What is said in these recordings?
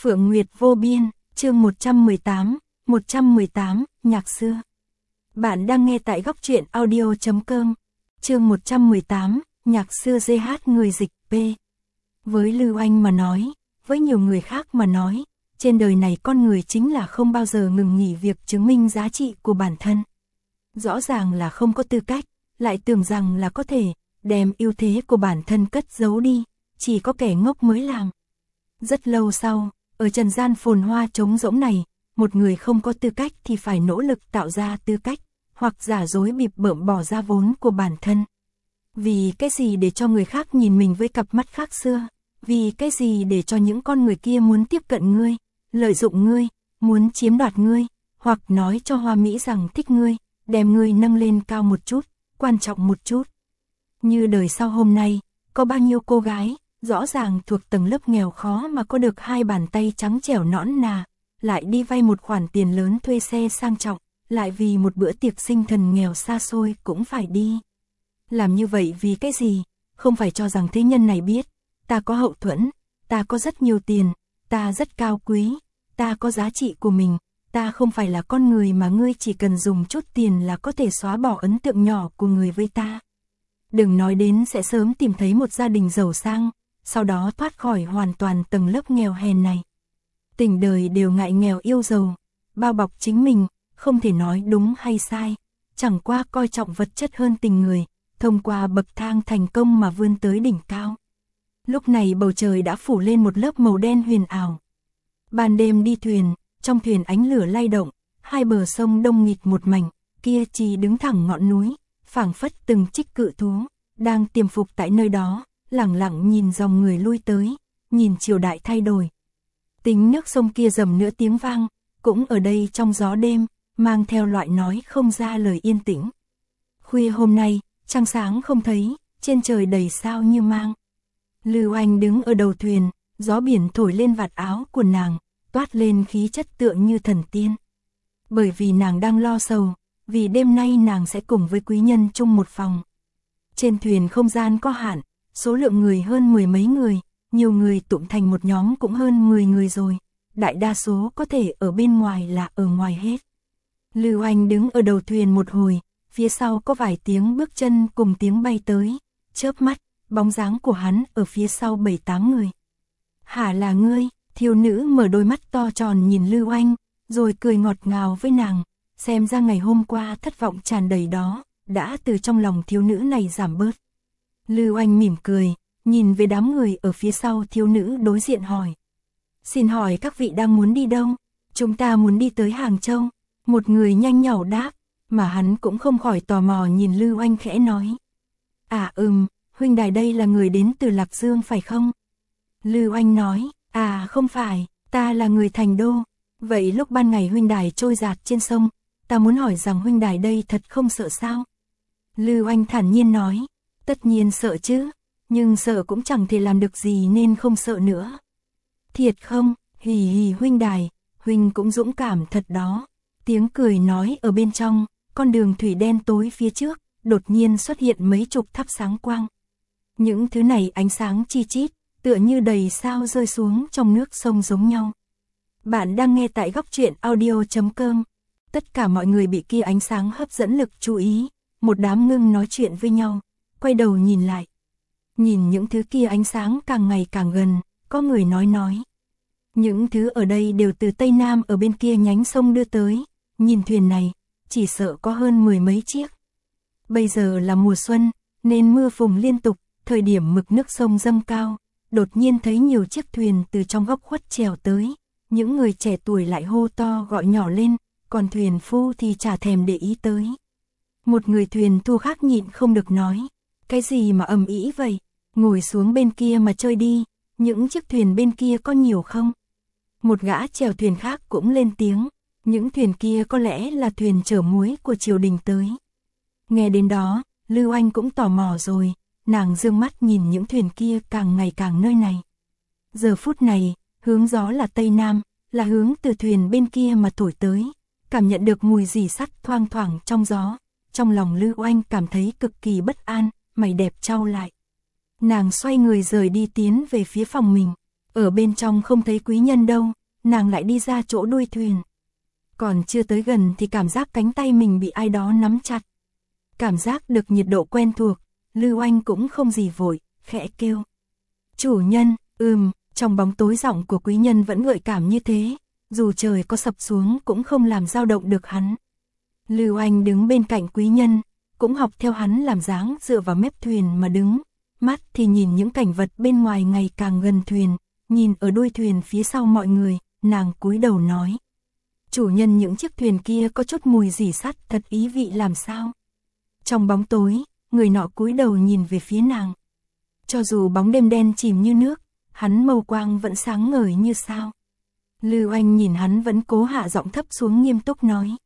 Phượng Nguyệt vô biên, chương 118, nhạc xưa. Bạn đang nghe tại góc truyện audio.com, chương 118, nhạc xưa GH người dịch P. Với Lưu Anh mà nói, với nhiều người khác mà nói, trên đời này con người chính là không bao giờ ngừng nghỉ việc chứng minh giá trị của bản thân. Rõ ràng là không có tư cách, lại tưởng rằng là có thể đem ưu thế của bản thân cất giấu đi, chỉ có kẻ ngốc mới làm. Rất lâu sau, ở trần gian phồn hoa trống rỗng này, một người không có tư cách thì phải nỗ lực tạo ra tư cách, hoặc giả dối bịp bợm bỏ ra vốn của bản thân. Vì cái gì để cho người khác nhìn mình với cặp mắt khác xưa? Vì cái gì để cho những con người kia muốn tiếp cận ngươi, lợi dụng ngươi, muốn chiếm đoạt ngươi, hoặc nói cho hoa mỹ rằng thích ngươi, đem ngươi nâng lên cao một chút, quan trọng một chút. Như đời sau hôm nay, có bao nhiêu cô gái, rõ ràng thuộc tầng lớp nghèo khó mà có được hai bàn tay trắng trẻo nõn nà, lại đi vay một khoản tiền lớn thuê xe sang trọng, lại vì một bữa tiệc sinh thần nghèo xa xôi cũng phải đi. Làm như vậy vì cái gì? Không phải cho rằng thế nhân này biết, ta có hậu thuẫn, ta có rất nhiều tiền, ta rất cao quý, ta có giá trị của mình, ta không phải là con người mà ngươi chỉ cần dùng chút tiền là có thể xóa bỏ ấn tượng nhỏ của người với ta. Đừng nói đến sẽ sớm tìm thấy một gia đình giàu sang, sau đó thoát khỏi hoàn toàn tầng lớp nghèo hèn này. Tình đời đều ngại nghèo yêu giàu, bao bọc chính mình, không thể nói đúng hay sai, chẳng qua coi trọng vật chất hơn tình người, thông qua bậc thang thành công mà vươn tới đỉnh cao. Lúc này bầu trời đã phủ lên một lớp màu đen huyền ảo. Ban đêm đi thuyền, trong thuyền ánh lửa lay động, hai bờ sông đông nghịt một mảnh, kia chỉ đứng thẳng ngọn núi, phảng phất từng trích cự thú, đang tiềm phục tại nơi đó, lẳng lặng nhìn dòng người lui tới, nhìn triều đại thay đổi. Tính nước sông kia rầm nữa tiếng vang, cũng ở đây trong gió đêm, mang theo loại nói không ra lời yên tĩnh. Khuya hôm nay, trăng sáng không thấy, trên trời đầy sao như mang. Lưu Anh đứng ở đầu thuyền, gió biển thổi lên vạt áo của nàng, toát lên khí chất tựa như thần tiên. Bởi vì nàng đang lo sầu, vì đêm nay nàng sẽ cùng với quý nhân chung một phòng. Trên thuyền không gian có hạn, số lượng người hơn 10 mấy người, nhiều người tụm thành một nhóm cũng hơn 10 người rồi, đại đa số có thể ở bên ngoài là ở ngoài hết. Lưu Anh đứng ở đầu thuyền một hồi, phía sau có vài tiếng bước chân cùng tiếng bay tới, chớp mắt, bóng dáng của hắn ở phía sau 7-8 người. Hả là ngươi? Thiếu nữ mở đôi mắt to tròn nhìn Lưu Anh, rồi cười ngọt ngào với nàng, xem ra ngày hôm qua thất vọng tràn đầy đó, đã từ trong lòng thiếu nữ này giảm bớt. Lưu Anh mỉm cười, nhìn về đám người ở phía sau thiếu nữ đối diện hỏi. Xin hỏi các vị đang muốn đi đâu? Chúng ta muốn đi tới Hàng Châu. Một người nhanh nhảu đáp, mà hắn cũng không khỏi tò mò nhìn Lưu Anh khẽ nói. À huynh đài đây là người đến từ Lạc Dương phải không? Lưu Anh nói, à không phải, ta là người Thành Đô. Vậy lúc ban ngày huynh đài trôi dạt trên sông, ta muốn hỏi rằng huynh đài đây thật không sợ sao? Lưu Anh thản nhiên nói, tất nhiên sợ chứ, nhưng sợ cũng chẳng thể làm được gì nên không sợ nữa. Thiệt không? Hì hì huynh đài, huynh cũng dũng cảm thật đó. Tiếng cười nói ở bên trong, con đường thủy đen tối phía trước, đột nhiên xuất hiện mấy chục thắp sáng quang. Những thứ này ánh sáng chi chít, tựa như đầy sao rơi xuống trong nước sông giống nhau. Bạn đang nghe tại góc truyện audio.com. Tất cả mọi người bị kia ánh sáng hấp dẫn lực chú ý, một đám ngưng nói chuyện với nhau, quay đầu nhìn lại. Nhìn những thứ kia ánh sáng càng ngày càng gần, có người nói. Những thứ ở đây đều từ Tây Nam ở bên kia nhánh sông đưa tới, nhìn thuyền này, chỉ sợ có hơn 10 mấy chiếc. Bây giờ là mùa xuân, nên mưa phùn liên tục, thời điểm mực nước sông dâng cao, đột nhiên thấy nhiều chiếc thuyền từ trong góc khuất trèo tới, những người trẻ tuổi lại hô to gọi nhỏ lên, còn thuyền phu thì chả thèm để ý tới. Một người thuyền thu khác nhịn không được nói, cái gì mà ầm ĩ vậy, ngồi xuống bên kia mà chơi đi, những chiếc thuyền bên kia có nhiều không? Một gã chèo thuyền khác cũng lên tiếng, những thuyền kia có lẽ là thuyền chở muối của triều đình tới. Nghe đến đó, Lưu Anh cũng tò mò rồi, nàng dương mắt nhìn những thuyền kia càng ngày càng nơi này. Giờ phút này, hướng gió là Tây Nam, là hướng từ thuyền bên kia mà thổi tới, cảm nhận được mùi rỉ sắt thoang thoảng trong gió. Trong lòng Lưu Anh cảm thấy cực kỳ bất an, mày đẹp chau lại. Nàng xoay người rời đi tiến về phía phòng mình. Ở bên trong không thấy quý nhân đâu, nàng lại đi ra chỗ đuôi thuyền. Còn chưa tới gần thì cảm giác cánh tay mình bị ai đó nắm chặt. Cảm giác được nhiệt độ quen thuộc, Lưu Anh cũng không gì vội, khẽ kêu. Chủ nhân, trong bóng tối giọng của quý nhân vẫn gợi cảm như thế, dù trời có sập xuống cũng không làm dao động được hắn. Lưu Anh đứng bên cạnh quý nhân, cũng học theo hắn làm dáng dựa vào mép thuyền mà đứng, mắt thì nhìn những cảnh vật bên ngoài ngày càng gần thuyền, nhìn ở đuôi thuyền phía sau mọi người, nàng cúi đầu nói. Chủ nhân, những chiếc thuyền kia có chút mùi rỉ sắt, thật ý vị làm sao? Trong bóng tối, người nọ cúi đầu nhìn về phía nàng. Cho dù bóng đêm đen chìm như nước, hắn mâu quang vẫn sáng ngời như sao. Lưu Anh nhìn hắn vẫn cố hạ giọng thấp xuống, nghiêm túc nói.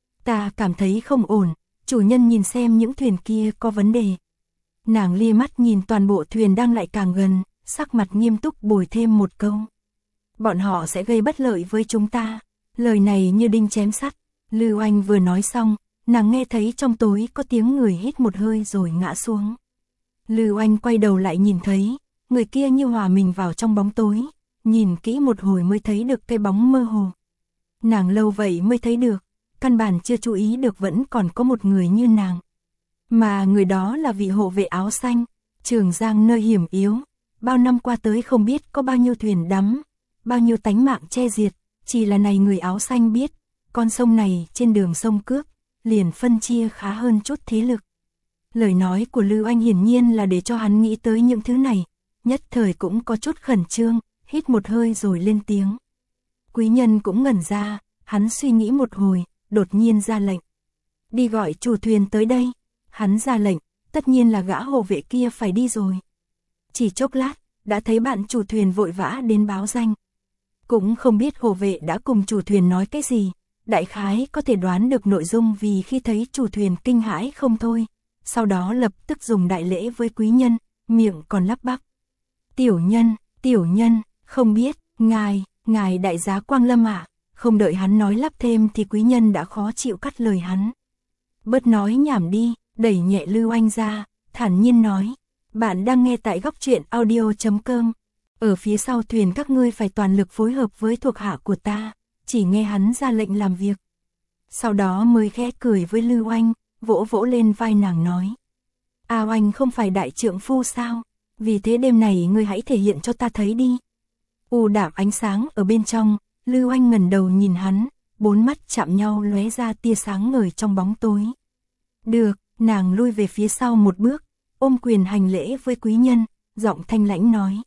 Ta cảm thấy không ổn, chủ nhân nhìn xem những thuyền kia có vấn đề. Nàng lia mắt nhìn toàn bộ thuyền đang lại càng gần, sắc mặt nghiêm túc bồi thêm một câu. Bọn họ sẽ gây bất lợi với chúng ta. Lời này như đinh chém sắt. Lưu Anh vừa nói xong, nàng nghe thấy trong tối có tiếng người hít một hơi rồi ngã xuống. Lưu Anh quay đầu lại nhìn thấy, người kia như hòa mình vào trong bóng tối, nhìn kỹ một hồi mới thấy được cái bóng mơ hồ. Nàng lâu vậy mới thấy được, căn bản chưa chú ý được vẫn còn có một người như nàng. Mà người đó là vị hộ vệ áo xanh, Trường Giang nơi hiểm yếu, bao năm qua tới không biết có bao nhiêu thuyền đắm, bao nhiêu tánh mạng che diệt, chỉ là này người áo xanh biết, con sông này trên đường sông Cước, liền phân chia khá hơn chút thế lực. Lời nói của Lưu Anh hiển nhiên là để cho hắn nghĩ tới những thứ này, nhất thời cũng có chút khẩn trương, hít một hơi rồi lên tiếng. Quý nhân cũng ngẩn ra, hắn suy nghĩ một hồi, đột nhiên ra lệnh. Đi gọi chủ thuyền tới đây. Hắn ra lệnh, tất nhiên là gã hộ vệ kia phải đi rồi. Chỉ chốc lát, đã thấy bạn chủ thuyền vội vã đến báo danh. Cũng không biết hộ vệ đã cùng chủ thuyền nói cái gì, đại khái có thể đoán được nội dung vì khi thấy chủ thuyền kinh hãi không thôi. Sau đó lập tức dùng đại lễ với quý nhân, miệng còn lắp bắp. Tiểu nhân, không biết, ngài đại giá Quang Lâm ạ. Không đợi hắn nói lắp thêm thì quý nhân đã khó chịu cắt lời hắn. Bớt nói nhảm đi, đẩy nhẹ Lưu Anh ra, thản nhiên nói. Bạn đang nghe tại góc truyện audio.com. Ở phía sau thuyền các ngươi phải toàn lực phối hợp với thuộc hạ của ta, chỉ nghe hắn ra lệnh làm việc. Sau đó mới khẽ cười với Lưu Anh, vỗ vỗ lên vai nàng nói. Ao Anh không phải đại trượng phu sao, vì thế đêm này ngươi hãy thể hiện cho ta thấy đi. U đạm ánh sáng ở bên trong, Lưu Anh ngẩng đầu nhìn hắn, bốn mắt chạm nhau lóe ra tia sáng ngời trong bóng tối. Được, nàng lui về phía sau một bước, ôm quyền hành lễ với quý nhân, giọng thanh lãnh nói.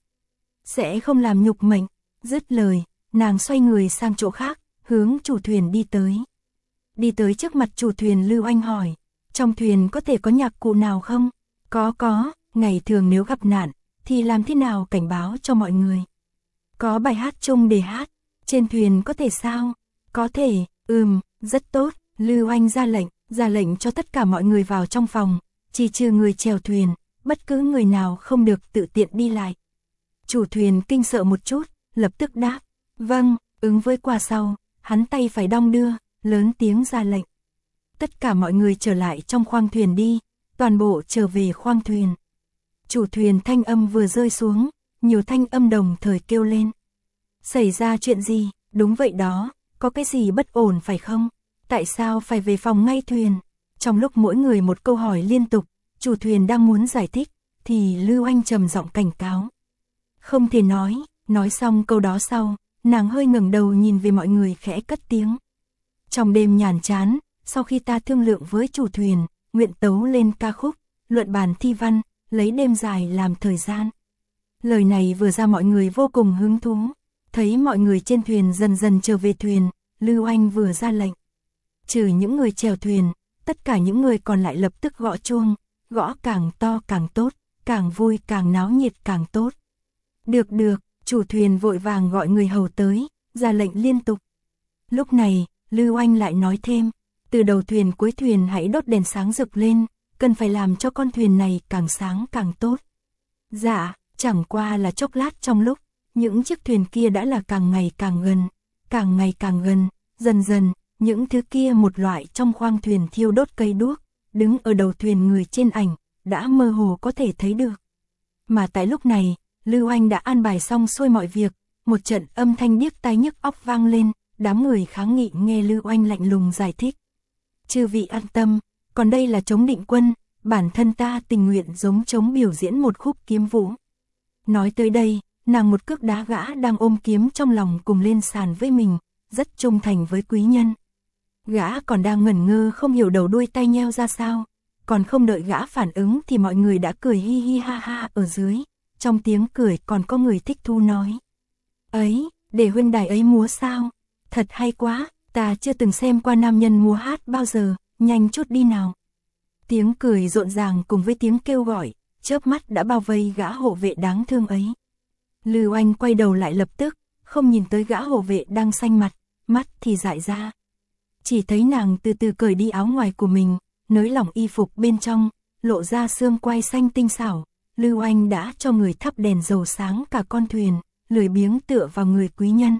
Sẽ không làm nhục mệnh, dứt lời, nàng xoay người sang chỗ khác, hướng chủ thuyền đi tới. Đi tới trước mặt chủ thuyền Lưu Anh hỏi, trong thuyền có thể có nhạc cụ nào không? Có, ngày thường nếu gặp nạn, thì làm thế nào cảnh báo cho mọi người? Có bài hát chung để hát, trên thuyền có thể sao? Có thể, rất tốt, Lưu Anh ra lệnh cho tất cả mọi người vào trong phòng, chỉ trừ người chèo thuyền, bất cứ người nào không được tự tiện đi lại. Chủ thuyền kinh sợ một chút, lập tức đáp, vâng, ứng với qua sau, hắn tay phải đong đưa, lớn tiếng ra lệnh. Tất cả mọi người trở lại trong khoang thuyền đi, toàn bộ trở về khoang thuyền. Chủ thuyền thanh âm vừa rơi xuống, nhiều thanh âm đồng thời kêu lên. Xảy ra chuyện gì? Đúng vậy đó, có cái gì bất ổn phải không? Tại sao phải về phòng ngay thuyền? Trong lúc mỗi người một câu hỏi liên tục, chủ thuyền đang muốn giải thích, thì Lưu Anh trầm giọng cảnh cáo. Không thể nói xong câu đó sau, nàng hơi ngẩng đầu nhìn về mọi người khẽ cất tiếng. Trong đêm nhàn chán, sau khi ta thương lượng với chủ thuyền, nguyện tấu lên ca khúc, luận bàn thi văn, lấy đêm dài làm thời gian. Lời này vừa ra mọi người vô cùng hứng thú. Thấy mọi người trên thuyền dần dần trở về thuyền, Lưu Anh vừa ra lệnh. Trừ những người chèo thuyền, tất cả những người còn lại lập tức gõ chuông, gõ càng to càng tốt, càng vui càng náo nhiệt càng tốt. Được, chủ thuyền vội vàng gọi người hầu tới, ra lệnh liên tục. Lúc này, Lưu Anh lại nói thêm, từ đầu thuyền cuối thuyền hãy đốt đèn sáng rực lên, cần phải làm cho con thuyền này càng sáng càng tốt. Dạ, chẳng qua là chốc lát trong lúc, những chiếc thuyền kia đã là càng ngày càng gần, dần dần, những thứ kia một loại trong khoang thuyền thiêu đốt cây đuốc, đứng ở đầu thuyền người trên ảnh, đã mơ hồ có thể thấy được. Mà tại lúc này, Lưu Anh đã an bài xong xuôi mọi việc, một trận âm thanh điếc tai nhức óc vang lên, đám người kháng nghị nghe Lưu Oanh lạnh lùng giải thích. Chư vị an tâm, còn đây là Trống Định Quân, bản thân ta tình nguyện giống trống biểu diễn một khúc kiếm vũ. Nói tới đây, nàng một cước đá gã đang ôm kiếm trong lòng cùng lên sàn với mình, rất trung thành với quý nhân. Gã còn đang ngẩn ngơ không hiểu đầu đuôi tay nheo ra sao, còn không đợi gã phản ứng thì mọi người đã cười hi hi ha ha ở dưới, trong tiếng cười còn có người thích thú nói. Ấy, để huynh đài ấy múa sao? Thật hay quá, ta chưa từng xem qua nam nhân múa hát bao giờ, nhanh chút đi nào. Tiếng cười rộn ràng cùng với tiếng kêu gọi, chớp mắt đã bao vây gã hộ vệ đáng thương ấy. Lưu Oanh quay đầu lại lập tức, không nhìn tới gã hộ vệ đang xanh mặt, mắt thì dại ra. Chỉ thấy nàng từ từ cởi đi áo ngoài của mình, nới lỏng y phục bên trong, lộ ra xương quai xanh tinh xảo. Lưu Oanh đã cho người thắp đèn dầu sáng cả con thuyền, lười biếng tựa vào người quý nhân.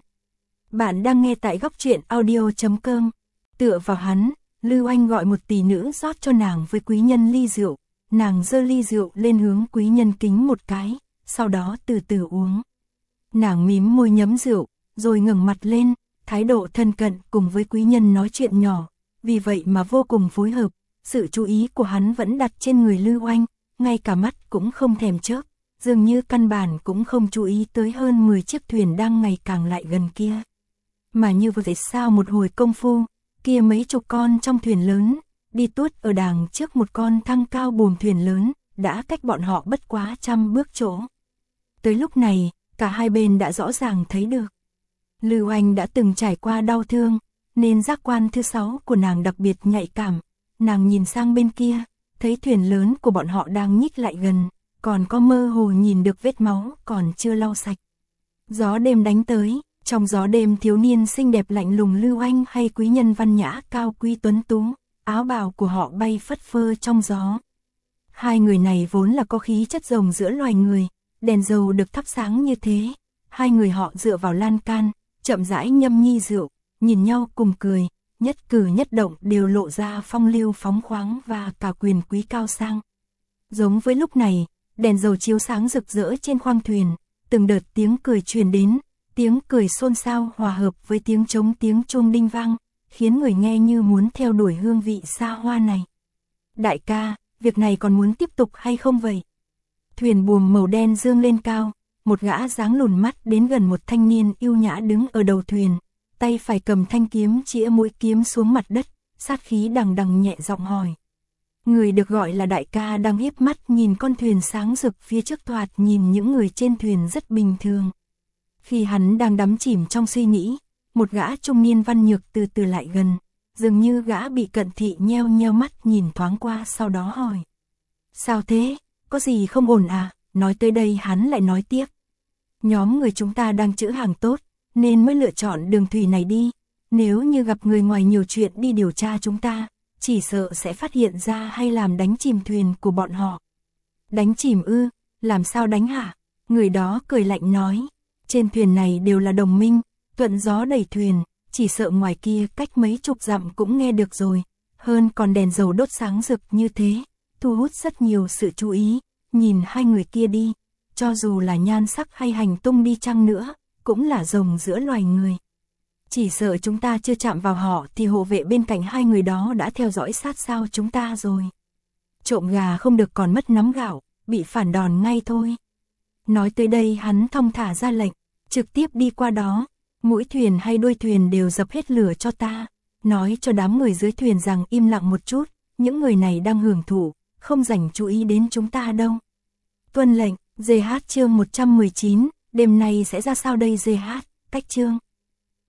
Bạn đang nghe tại góc truyện audio.com. Tựa vào hắn, Lưu Oanh gọi một tỷ nữ rót cho nàng với quý nhân ly rượu. Nàng giơ ly rượu lên hướng quý nhân kính một cái, sau đó từ từ uống. Nàng mím môi nhấm rượu, rồi ngẩng mặt lên, thái độ thân cận cùng với quý nhân nói chuyện nhỏ, vì vậy mà vô cùng phối hợp. Sự chú ý của hắn vẫn đặt trên người Lưu Oanh, ngay cả mắt cũng không thèm chớp, dường như căn bản cũng không chú ý tới hơn 10 chiếc thuyền đang ngày càng lại gần kia. Mà như vừa rồi sau một hồi công phu, kia mấy chục con trong thuyền lớn, đi tuốt ở đàng trước một con thăng cao buồm thuyền lớn, đã cách bọn họ bất quá 100 bước chỗ. Tới lúc này, cả hai bên đã rõ ràng thấy được. Lưu Oanh đã từng trải qua đau thương, nên giác quan thứ 6 của nàng đặc biệt nhạy cảm. Nàng nhìn sang bên kia, thấy thuyền lớn của bọn họ đang nhích lại gần, còn có mơ hồ nhìn được vết máu còn chưa lau sạch. Gió đêm đánh tới, trong gió đêm thiếu niên xinh đẹp lạnh lùng Lưu Oanh hay quý nhân văn nhã cao quý tuấn tú, áo bào của họ bay phất phơ trong gió. Hai người này vốn là có khí chất rồng giữa loài người, đèn dầu được thắp sáng như thế, hai người họ dựa vào lan can, chậm rãi nhâm nhi rượu, nhìn nhau cùng cười, nhất cử nhất động đều lộ ra phong lưu phóng khoáng và cả quyền quý cao sang. Giống với lúc này, đèn dầu chiếu sáng rực rỡ trên khoang thuyền, từng đợt tiếng cười truyền đến, tiếng cười xôn xao hòa hợp với tiếng trống tiếng chuông đinh vang, khiến người nghe như muốn theo đuổi hương vị xa hoa này. Đại ca, việc này còn muốn tiếp tục hay không vậy? Thuyền buồm màu đen dương lên cao, một gã dáng lùn mắt đến gần một thanh niên yêu nhã đứng ở đầu thuyền, tay phải cầm thanh kiếm chĩa mũi kiếm xuống mặt đất, sát khí đằng đằng nhẹ giọng hỏi. Người được gọi là đại ca đang hiếp mắt nhìn con thuyền sáng rực phía trước, thoạt nhìn những người trên thuyền rất bình thường. Khi hắn đang đắm chìm trong suy nghĩ, một gã trung niên văn nhược từ từ lại gần, dường như gã bị cận thị nheo nheo mắt nhìn thoáng qua sau đó hỏi. Sao thế, có gì không ổn à? Nói tới đây hắn lại nói tiếp. Nhóm người chúng ta đang trữ hàng tốt, nên mới lựa chọn đường thủy này đi. Nếu như gặp người ngoài nhiều chuyện đi điều tra chúng ta, chỉ sợ sẽ phát hiện ra hay làm đánh chìm thuyền của bọn họ. Đánh chìm ư? Làm sao đánh hả? Người đó cười lạnh nói. Trên thuyền này đều là đồng minh, thuận gió đẩy thuyền, chỉ sợ ngoài kia cách mấy chục dặm cũng nghe được rồi. Hơn còn đèn dầu đốt sáng rực như thế, thu hút rất nhiều sự chú ý. Nhìn hai người kia đi, cho dù là nhan sắc hay hành tung đi chăng nữa, cũng là rồng giữa loài người. Chỉ sợ chúng ta chưa chạm vào họ thì hộ vệ bên cạnh hai người đó đã theo dõi sát sao chúng ta rồi. Trộm gà không được còn mất nắm gạo, bị phản đòn ngay thôi. Nói tới đây hắn thong thả ra lệnh, trực tiếp đi qua đó, mũi thuyền hay đuôi thuyền đều dập hết lửa cho ta. Nói cho đám người dưới thuyền rằng im lặng một chút, những người này đang hưởng thụ, không dành chú ý đến chúng ta đâu. Tuân lệnh. GH chương 119, đêm nay sẽ ra sao đây GH? Cách chương